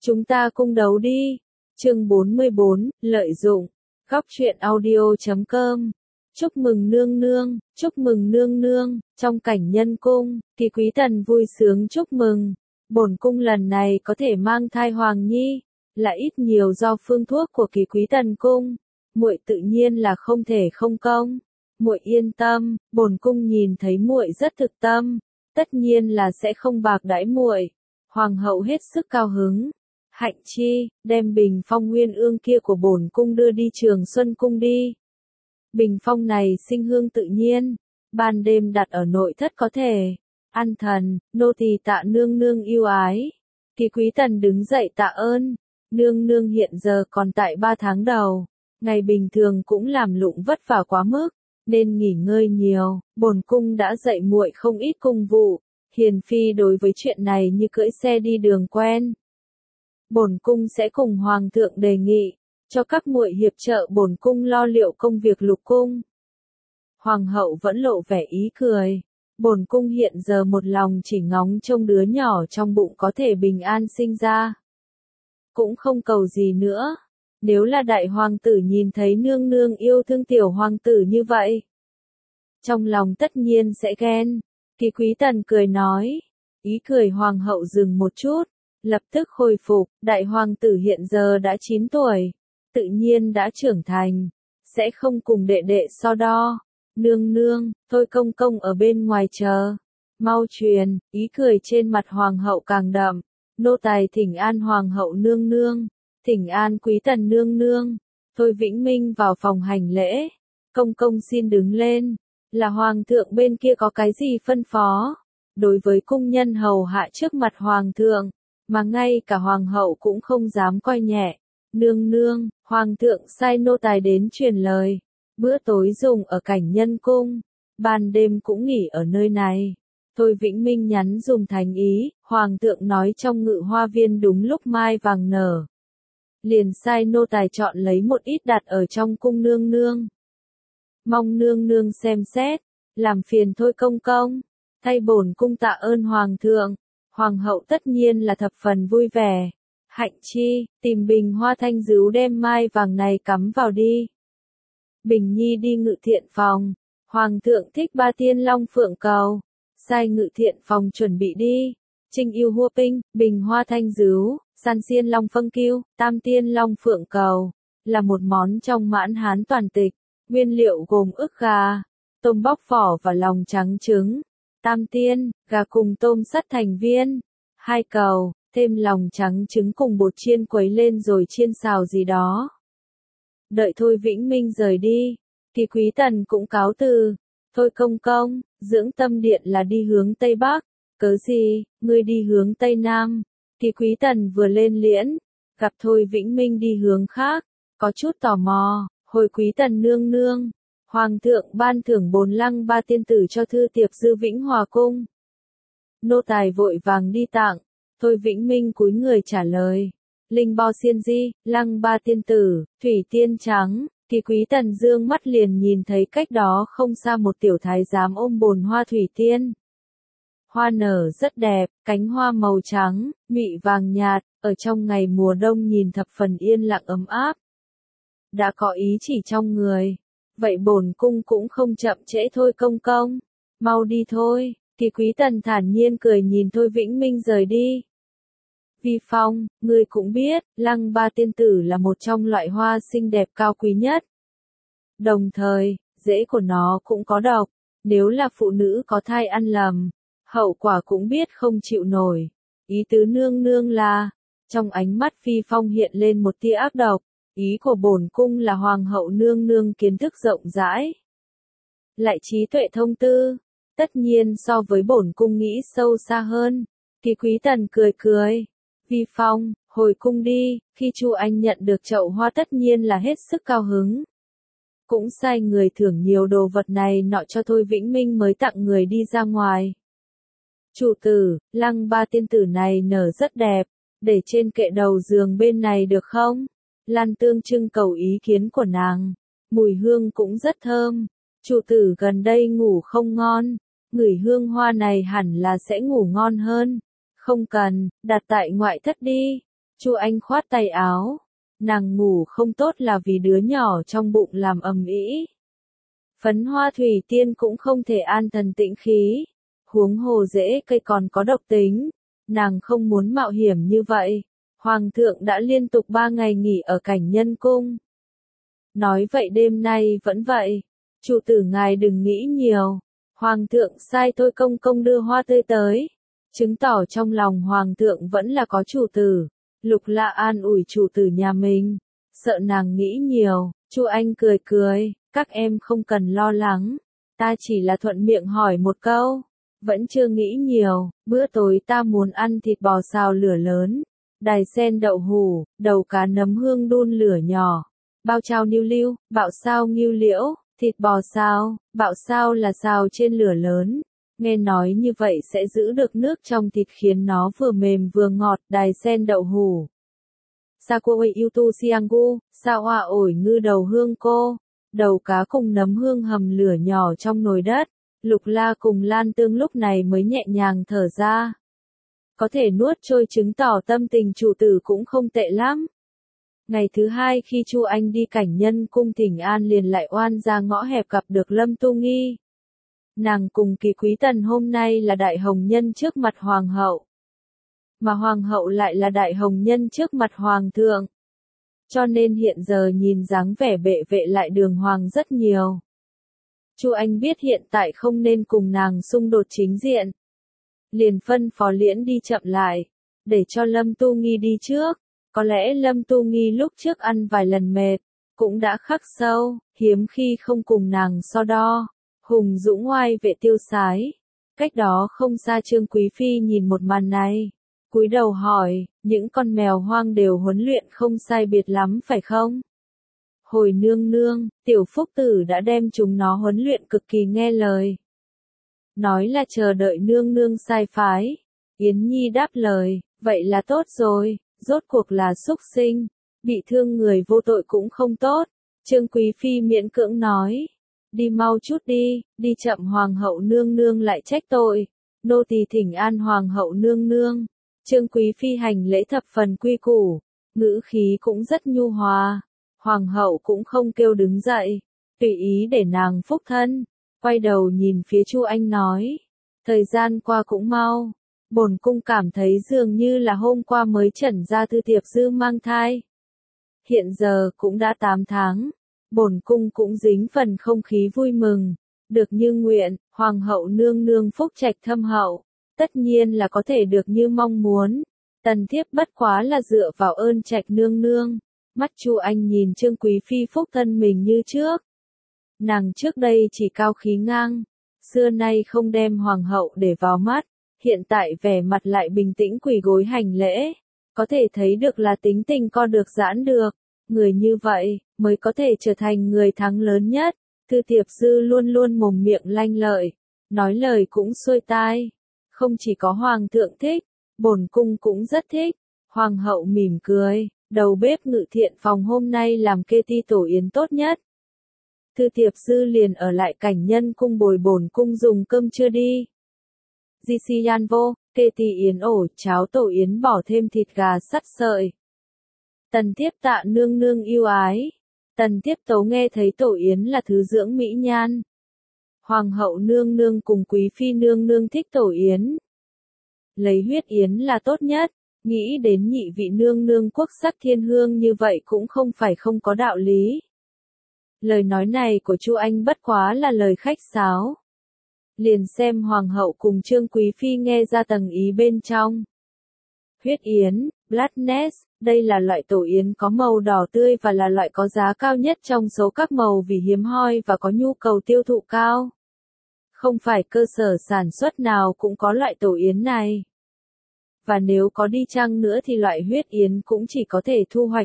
Chúng ta cung đấu đi. Chương 44, lợi dụng. Góc truyện audio.com. Chúc mừng nương nương, chúc mừng nương nương. Trong cảnh nhân cung, thì quý tần vui sướng chúc mừng. Bổn cung lần này có thể mang thai hoàng nhi, là ít nhiều do phương thuốc của kỳ quý tần cung. Muội tự nhiên là không thể không công. Muội yên tâm, bổn cung nhìn thấy muội rất thực tâm, tất nhiên là sẽ không bạc đãi muội. Hoàng hậu hết sức cao hứng. Hạnh chi, đem bình phong nguyên ương kia của bổn cung đưa đi Trường Xuân cung đi. Bình phong này sinh hương tự nhiên, ban đêm đặt ở nội thất có thể. An thần, nô tỳ tạ nương nương yêu ái. Kỳ quý tần đứng dậy tạ ơn. Nương nương hiện giờ còn tại 3 tháng đầu, ngày bình thường cũng làm lụng vất vả quá mức, nên nghỉ ngơi nhiều. Bổn cung đã dạy muội không ít công vụ. Hiền phi đối với chuyện này như cưỡi xe đi đường quen. Bổn cung sẽ cùng hoàng thượng đề nghị, cho các muội hiệp trợ bổn cung lo liệu công việc lục cung. Hoàng hậu vẫn lộ vẻ ý cười. Bổn cung hiện giờ một lòng chỉ ngóng trông đứa nhỏ trong bụng có thể bình an sinh ra. Cũng không cầu gì nữa. Nếu là đại hoàng tử nhìn thấy nương nương yêu thương tiểu hoàng tử như vậy, trong lòng tất nhiên sẽ ghen. Kỳ quý tần cười nói. Ý cười hoàng hậu dừng một chút, lập tức khôi phục. Đại hoàng tử hiện giờ đã 9 tuổi, tự nhiên đã trưởng thành, sẽ không cùng đệ đệ so đo. Nương nương, thôi công công ở bên ngoài chờ. Mau truyền. Ý cười trên mặt hoàng hậu càng đậm. Nô tài thỉnh an hoàng hậu nương nương, thỉnh an quý tần nương nương. Thôi Vĩnh Minh vào phòng hành lễ. Công công xin đứng lên. Là hoàng thượng bên kia có cái gì phân phó? Đối với cung nhân hầu hạ trước mặt hoàng thượng, mà ngay cả hoàng hậu cũng không dám coi nhẹ. Nương nương, hoàng thượng sai nô tài đến truyền lời. Bữa tối dùng ở cảnh nhân cung, ban đêm cũng nghỉ ở nơi này. Thôi Vĩnh Minh nhắn dùng thành ý, hoàng thượng nói trong ngự hoa viên đúng lúc mai vàng nở. Liền sai nô tài chọn lấy một ít đặt ở trong cung nương nương. Mong nương nương xem xét, làm phiền thôi công công. Thay bổn cung tạ ơn hoàng thượng. Hoàng hậu tất nhiên là thập phần vui vẻ. Hạnh chi, tìm bình hoa thanh dứu đem mai vàng này cắm vào đi. Bình nhi đi ngự thiện phòng. Hoàng thượng thích 3 tiên long phượng cầu. Sai ngự thiện phòng chuẩn bị đi. Trinh yêu hua pinh, bình hoa thanh dứu, san xiên long phân kiêu, tam tiên long phượng cầu. Là một món trong mãn hán toàn tịch. Nguyên liệu gồm ức gà, tôm bóc vỏ và lòng trắng trứng. Tam tiên, gà cùng tôm sắt thành viên. 2 cầu, thêm lòng trắng trứng cùng bột chiên quấy lên rồi chiên xào gì đó. Đợi Thôi Vĩnh Minh rời đi, thì quý tần cũng cáo từ. Thôi công công, dưỡng tâm điện là đi hướng Tây Bắc. Cớ gì, ngươi đi hướng Tây Nam. Thì quý tần vừa lên liễn, gặp Thôi Vĩnh Minh đi hướng khác, có chút tò mò. Hồi quý tần nương nương, hoàng thượng ban thưởng 4 lăng 3 tiên tử cho thư tiệp dư Vĩnh Hòa cung. Nô tài vội vàng đi tặng. Thôi Vĩnh Minh cúi người trả lời. Linh bao xiên di, lăng 3 tiên tử, thủy tiên trắng. Thì quý tần dương mắt liền nhìn thấy cách đó không xa một tiểu thái giám ôm bồn hoa thủy tiên. Hoa nở rất đẹp, cánh hoa màu trắng, mị vàng nhạt, ở trong ngày mùa đông nhìn thập phần yên lặng ấm áp. Đã có ý chỉ trong người, vậy bổn cung cũng không chậm trễ thôi công công. Mau đi thôi. Thì quý tần thản nhiên cười nhìn Thôi Vĩnh Minh rời đi. Vi Phong, ngươi cũng biết, lăng 3 tiên tử là một trong loại hoa xinh đẹp cao quý nhất. Đồng thời, rễ của nó cũng có độc, nếu là phụ nữ có thai ăn lầm, hậu quả cũng biết không chịu nổi. Ý tứ nương nương là, trong ánh mắt Phi Phong hiện lên một tia ác độc, ý của bổn cung là hoàng hậu nương nương kiến thức rộng rãi, lại trí tuệ thông tư, tất nhiên so với bổn cung nghĩ sâu xa hơn. Thì quý tần cười cười. Vi Phong, hồi cung đi. Khi Chu Anh nhận được chậu hoa tất nhiên là hết sức cao hứng. Cũng sai người thưởng nhiều đồ vật này nọ cho Thôi Vĩnh Minh mới tặng người đi ra ngoài. Chủ tử, lăng 3 tiên tử này nở rất đẹp, để trên kệ đầu giường bên này được không? Lan Tương trưng cầu ý kiến của nàng. Mùi hương cũng rất thơm. Chủ tử gần đây ngủ không ngon, ngửi hương hoa này hẳn là sẽ ngủ ngon hơn. Không cần, đặt tại ngoại thất đi. Chu Anh khoát tay áo. Nàng ngủ không tốt là vì đứa nhỏ trong bụng làm ầm ĩ. Phấn hoa thủy tiên cũng không thể an thần tĩnh khí. Huống hồ rễ cây còn có độc tính. Nàng không muốn mạo hiểm như vậy. Hoàng thượng đã liên tục 3 ngày nghỉ ở cảnh nhân cung. Nói vậy đêm nay vẫn vậy. Chủ tử ngài đừng nghĩ nhiều. Hoàng thượng sai Thôi công công đưa hoa tươi tới. Chứng tỏ trong lòng hoàng thượng vẫn là có chủ tử. Lục Lạ an ủi chủ tử nhà mình. Sợ nàng nghĩ nhiều, Chu Anh cười cười, các em không cần lo lắng. Ta chỉ là thuận miệng hỏi một câu. Vẫn chưa nghĩ nhiều, bữa tối ta muốn ăn thịt bò xào lửa lớn. Đài sen đậu hủ, đầu cá nấm hương đun lửa nhỏ. Bao chao niêu lưu, bạo sao nghiêu liễu, thịt bò xào, bạo sao là xào trên lửa lớn. Nghe nói như vậy sẽ giữ được nước trong thịt khiến nó vừa mềm vừa ngọt. Đài sen đậu hủ. Sa cô ơi yêu tu siangu, sa hoa ổi ngư đầu hương cô. Đầu cá cùng nấm hương hầm lửa nhỏ trong nồi đất. Lục La cùng Lan Tương lúc này mới nhẹ nhàng thở ra. Có thể nuốt trôi chứng tỏ tâm tình chủ tử cũng không tệ lắm. Ngày thứ hai khi Chu Anh đi cảnh nhân cung thỉnh an liền lại oan ra ngõ hẹp gặp được Lâm Tu Nghi. Nàng cùng Kỳ Quý Tần hôm nay là đại hồng nhân trước mặt hoàng hậu. Mà hoàng hậu lại là đại hồng nhân trước mặt hoàng thượng. Cho nên hiện giờ nhìn dáng vẻ bệ vệ lại đường hoàng rất nhiều. Chu Anh biết hiện tại không nên cùng nàng xung đột chính diện. Liền phân phó Liễn đi chậm lại, để cho Lâm Tu Nghi đi trước. Có lẽ Lâm Tu Nghi lúc trước ăn vài lần mệt, cũng đã khắc sâu, hiếm khi không cùng nàng so đo. Hùng dũng oai vệ tiêu sái. Cách đó không xa Trương Quý Phi nhìn một màn này. Cúi đầu hỏi, những con mèo hoang đều huấn luyện không sai biệt lắm phải không? Hồi nương nương, tiểu phúc tử đã đem chúng nó huấn luyện cực kỳ nghe lời. Nói là chờ đợi nương nương sai phái. Yến Nhi đáp lời, vậy là tốt rồi, rốt cuộc là xúc sinh. Bị thương người vô tội cũng không tốt. Trương Quý Phi miễn cưỡng nói. Đi mau chút đi, đi chậm hoàng hậu nương nương lại trách tội. Nô tỳ thỉnh an hoàng hậu nương nương. Trương Quý Phi hành lễ thập phần quy củ, ngữ khí cũng rất nhu hòa. Hoàng hậu cũng không kêu đứng dậy, tùy ý để nàng phúc thân. Quay đầu nhìn phía Chu Anh nói, thời gian qua cũng mau. Bổn cung cảm thấy dường như là hôm qua mới trần ra Thư Tiệp Dư mang thai. Hiện giờ cũng đã 8 tháng. Bổn cung cũng dính phần không khí vui mừng, được như nguyện, hoàng hậu nương nương phúc trạch thâm hậu, tất nhiên là có thể được như mong muốn. Tần thiếp bất quá là dựa vào ơn trạch nương nương. Mắt Chu Anh nhìn Trương Quý Phi phúc thân mình như trước. Nàng trước đây chỉ cao khí ngang, xưa nay không đem hoàng hậu để vào mắt, hiện tại vẻ mặt lại bình tĩnh quỳ gối hành lễ, có thể thấy được là tính tình co được giãn được. Người như vậy, mới có thể trở thành người thắng lớn nhất. Thư Tiệp Dư luôn luôn mồm miệng lanh lợi, nói lời cũng xuôi tai. Không chỉ có hoàng thượng thích, bổn cung cũng rất thích. Hoàng hậu mỉm cười, đầu bếp Ngự Thiện phòng hôm nay làm kê ti tổ yến tốt nhất. Thư Tiệp Dư liền ở lại cảnh nhân cung bồi bổn cung dùng cơm trưa đi. Di si yan vô, kê ti yến ổ, cháo tổ yến bỏ thêm thịt gà sắt sợi. Tần thiếp tạ nương nương yêu ái. Tần thiếp tấu nghe thấy tổ yến là thứ dưỡng mỹ nhan. Hoàng hậu nương nương cùng quý phi nương nương thích tổ yến. Lấy huyết yến là tốt nhất, nghĩ đến nhị vị nương nương quốc sắc thiên hương như vậy cũng không phải không có đạo lý. Lời nói này của Chu Anh bất quá là lời khách sáo. Liền xem hoàng hậu cùng Trương Quý Phi nghe ra tầng ý bên trong. Huyết yến, Blackness, đây là loại tổ yến có màu đỏ tươi và là loại có giá cao nhất trong số các màu vì hiếm hoi và có nhu cầu tiêu thụ cao. Không phải cơ sở sản xuất nào cũng có loại tổ yến này. Và nếu có đi chăng nữa thì loại huyết yến cũng chỉ có thể thu hoạch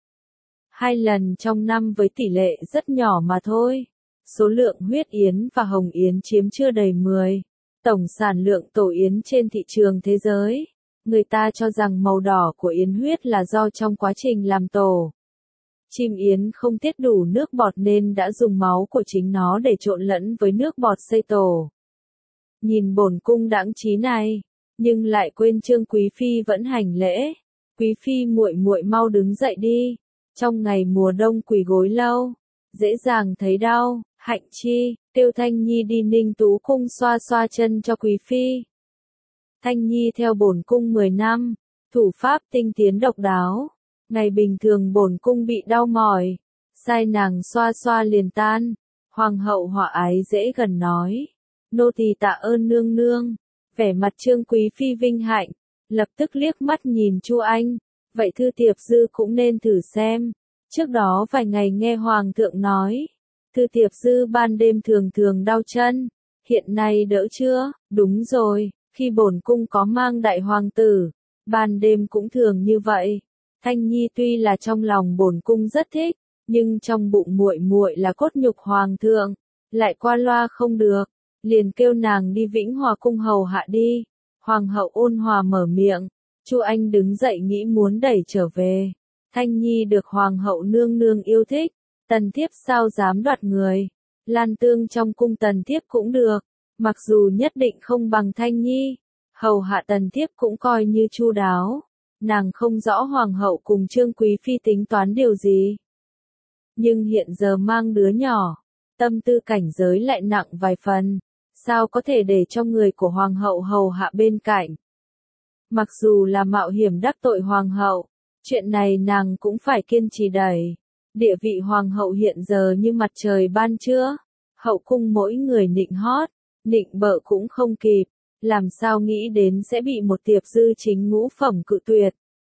1-2 lần trong năm với tỷ lệ rất nhỏ mà thôi. Số lượng huyết yến và hồng yến chiếm chưa đầy 10. Tổng sản lượng tổ yến trên thị trường thế giới. Người ta cho rằng màu đỏ của yến huyết là do trong quá trình làm tổ. Chim yến không tiết đủ nước bọt nên đã dùng máu của chính nó để trộn lẫn với nước bọt xây tổ. Nhìn bổn cung đãng trí này, nhưng lại quên Trương Quý Phi vẫn hành lễ. Quý phi muội muội mau đứng dậy đi, trong ngày mùa đông quỳ gối lâu, dễ dàng thấy đau, hạnh chi, kêu Thanh Nhi đi Ninh Tú cung xoa xoa chân cho quý phi. Thanh Nhi theo bổn cung 10 năm, thủ pháp tinh tiến độc đáo, ngày bình thường bổn cung bị đau mỏi, sai nàng xoa xoa liền tan. Hoàng hậu hòa ái dễ gần nói, nô tỳ tạ ơn nương nương. Vẻ mặt Trương quý phi vinh hạnh, lập tức liếc mắt nhìn Chu Anh, vậy Thư Tiệp Dư cũng nên thử xem. Trước đó vài ngày nghe hoàng thượng nói, Thư Tiệp Dư ban đêm thường thường đau chân, hiện nay đỡ chưa? Đúng rồi, khi bổn cung có mang đại hoàng tử, ban đêm cũng thường như vậy. Thanh Nhi tuy là trong lòng bổn cung rất thích, nhưng trong bụng muội muội là cốt nhục hoàng thượng, lại qua loa không được, liền kêu nàng đi Vĩnh Hòa cung hầu hạ đi. Hoàng hậu ôn hòa mở miệng, Chu Anh đứng dậy nghĩ muốn đẩy trở về. Thanh Nhi được hoàng hậu nương nương yêu thích, tần thiếp sao dám đoạt người. Lan tương trong cung tần thiếp cũng được, mặc dù nhất định không bằng Thanh Nhi, hầu hạ tần thiếp cũng coi như chu đáo. Nàng không rõ hoàng hậu cùng Trương quý phi tính toán điều gì. Nhưng hiện giờ mang đứa nhỏ, tâm tư cảnh giới lại nặng vài phần, sao có thể để cho người của hoàng hậu hầu hạ bên cạnh. Mặc dù là mạo hiểm đắc tội hoàng hậu, chuyện này nàng cũng phải kiên trì đẩy. Địa vị hoàng hậu hiện giờ như mặt trời ban trưa, hậu cung mỗi người nịnh hót, nịnh bợ cũng không kịp, làm sao nghĩ đến sẽ bị một Tiệp Dư chính ngũ phẩm cự tuyệt.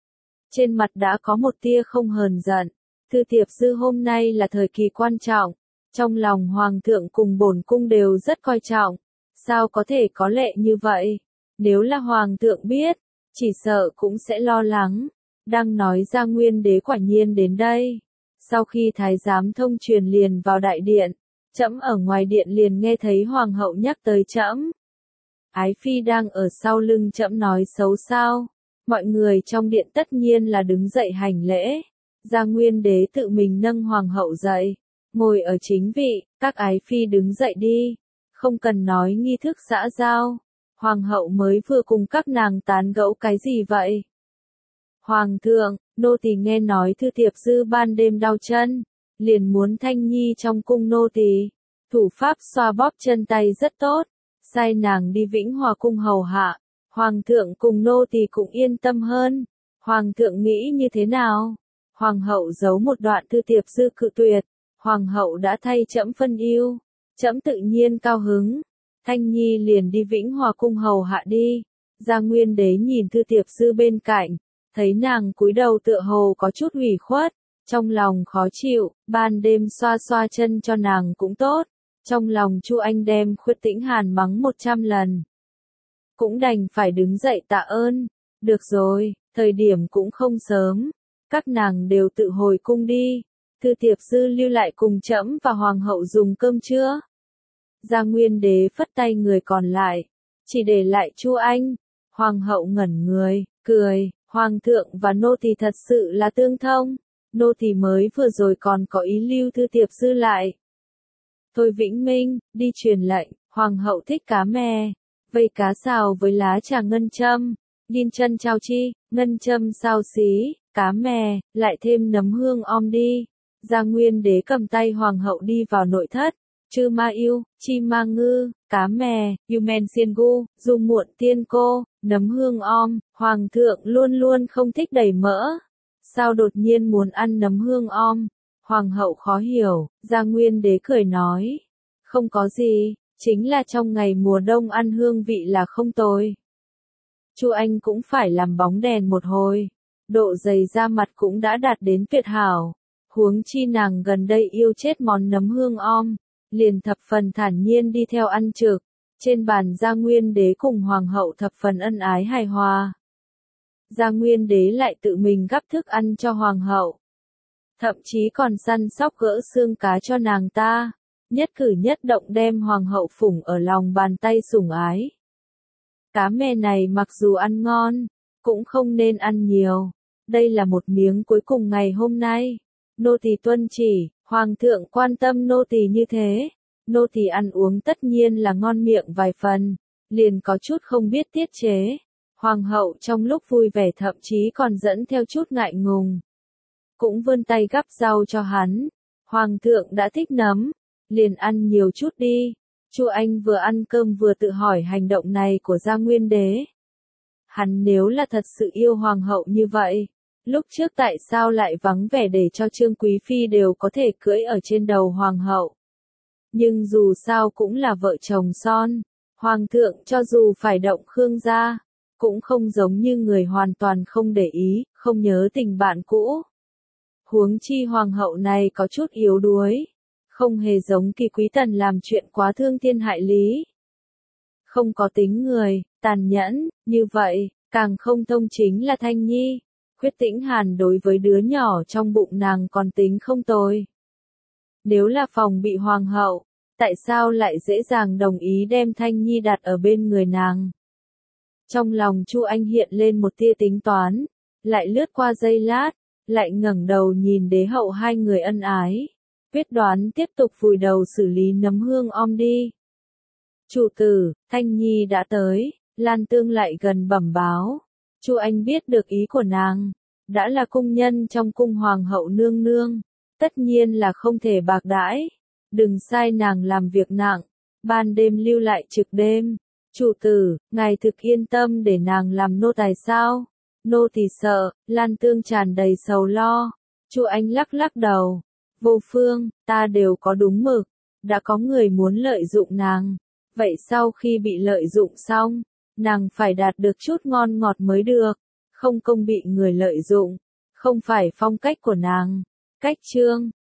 Trên mặt đã có một tia không hờn giận, Thư Tiệp Dư hôm nay là thời kỳ quan trọng, trong lòng hoàng thượng cùng bổn cung đều rất coi trọng, sao có thể có lệ như vậy, nếu là hoàng thượng biết, chỉ sợ cũng sẽ lo lắng. Đang nói ra Nguyên Đế quả nhiên đến đây. Sau khi thái giám thông truyền liền vào đại điện, trẫm ở ngoài điện liền nghe thấy hoàng hậu nhắc tới trẫm. Ái phi đang ở sau lưng trẫm nói xấu sao? Mọi người trong điện tất nhiên là đứng dậy hành lễ. Gia Nguyên Đế tự mình nâng hoàng hậu dậy, ngồi ở chính vị, các ái phi đứng dậy đi, không cần nói nghi thức xã giao. Hoàng hậu mới vừa cùng các nàng tán gẫu cái gì vậy? Hoàng thượng, nô tỳ nghe nói Thư Tiệp Dư ban đêm đau chân, liền muốn Thanh Nhi trong cung nô tỳ, thủ pháp xoa bóp chân tay rất tốt, sai nàng đi Vĩnh Hòa cung hầu hạ, hoàng thượng cùng nô tỳ cũng yên tâm hơn. Hoàng thượng nghĩ như thế nào? Hoàng hậu giấu một đoạn Thư Tiệp Dư cự tuyệt, hoàng hậu đã thay trẫm phân ưu, trẫm tự nhiên cao hứng. Thanh Nhi liền đi Vĩnh Hòa cung hầu hạ đi. Gia Nguyên Đế nhìn Thư Tiệp Dư bên cạnh, thấy nàng cúi đầu tựa hồ có chút ủy khuất, trong lòng khó chịu, ban đêm xoa xoa chân cho nàng cũng tốt. Trong lòng Chu Anh đem Khuyết Tĩnh Hàn mắng 100 lần, cũng đành phải đứng dậy tạ ơn. Được rồi, thời điểm cũng không sớm, các nàng đều tự hồi cung đi. Thư Tiệp Dư lưu lại cùng trẫm và hoàng hậu dùng cơm trưa. Gia Nguyên Đế phất tay người còn lại, chỉ để lại Chu Anh. Hoàng hậu ngẩn người, cười, hoàng thượng và nô tỳ thật sự là tương thông, nô tỳ mới vừa rồi còn có ý lưu Thư Tiệp Dư lại. Thôi Vĩnh Minh, đi truyền lệnh, hoàng hậu thích cá mè, vây cá xào với lá trà ngân châm, điên chân chao chi, ngân châm xào xí, cá mè, lại thêm nấm hương om đi. Gia Nguyên Đế cầm tay hoàng hậu đi vào nội thất. Chư ma yêu, chi ma ngư, cá mè, yu men xiên gu, du muộn tiên cô, nấm hương om. Hoàng thượng luôn luôn không thích đầy mỡ, sao đột nhiên muốn ăn nấm hương om? Hoàng hậu khó hiểu. Gia Nguyên Đế cười nói, không có gì, chính là trong ngày mùa đông ăn hương vị là không tồi. Chu Anh cũng phải làm bóng đèn một hồi, độ dày da mặt cũng đã đạt đến tuyệt hảo, huống chi nàng gần đây yêu chết món nấm hương om, liền thập phần thản nhiên đi theo ăn trực. Trên bàn Gia Nguyên Đế cùng hoàng hậu thập phần ân ái hài hòa. Gia Nguyên Đế lại tự mình gắp thức ăn cho hoàng hậu, thậm chí còn săn sóc gỡ xương cá cho nàng ta, nhất cử nhất động đem hoàng hậu phủng ở lòng bàn tay sủng ái. Cá mè này mặc dù ăn ngon, cũng không nên ăn nhiều. Đây là một miếng cuối cùng ngày hôm nay. Nô tỳ tuân chỉ, hoàng thượng quan tâm nô tỳ như thế, nô tỳ ăn uống tất nhiên là ngon miệng vài phần, liền có chút không biết tiết chế. Hoàng hậu trong lúc vui vẻ thậm chí còn dẫn theo chút ngại ngùng. Cũng vươn tay gắp rau cho hắn. Hoàng thượng đã thích nấm, liền ăn nhiều chút đi. Chu Anh vừa ăn cơm vừa tự hỏi hành động này của Gia Nguyên Đế. Hắn nếu là thật sự yêu hoàng hậu như vậy, lúc trước tại sao lại vắng vẻ để cho Trương Quý Phi đều có thể cưỡi ở trên đầu hoàng hậu. Nhưng dù sao cũng là vợ chồng son, hoàng thượng cho dù phải động Khương gia, cũng không giống như người hoàn toàn không để ý, không nhớ tình bạn cũ. Huống chi hoàng hậu này có chút yếu đuối, không hề giống Kỳ Quý Tần làm chuyện quá thương thiên hại lý. Không có tính người, tàn nhẫn, như vậy, càng không thông chính là Thanh Nhi. Khuyết Tĩnh Hàn đối với đứa nhỏ trong bụng nàng còn tính không tồi. Nếu là phòng bị hoàng hậu, tại sao lại dễ dàng đồng ý đem Thanh Nhi đặt ở bên người nàng? Trong lòng Chu Anh hiện lên một tia tính toán, lại lướt qua giây lát, lại ngẩng đầu nhìn đế hậu hai người ân ái. Quyết đoán tiếp tục vùi đầu xử lý nấm hương om đi. Chủ tử, Thanh Nhi đã tới, Lan Tương lại gần bẩm báo. Chu Anh biết được ý của nàng, đã là cung nhân trong cung hoàng hậu nương nương, tất nhiên là không thể bạc đãi. Đừng sai nàng làm việc nặng, ban đêm lưu lại trực đêm. Chủ tử, ngài thực yên tâm để nàng làm nô tài sao? Nô tỳ sợ. Lan Tương tràn đầy sầu lo. Chu Anh lắc lắc đầu. Vô phương, ta đều có đúng mực, đã có người muốn lợi dụng nàng. Vậy sau khi bị lợi dụng xong, nàng phải đạt được chút ngon ngọt mới được, không công bị người lợi dụng, không phải phong cách của nàng. Cách chương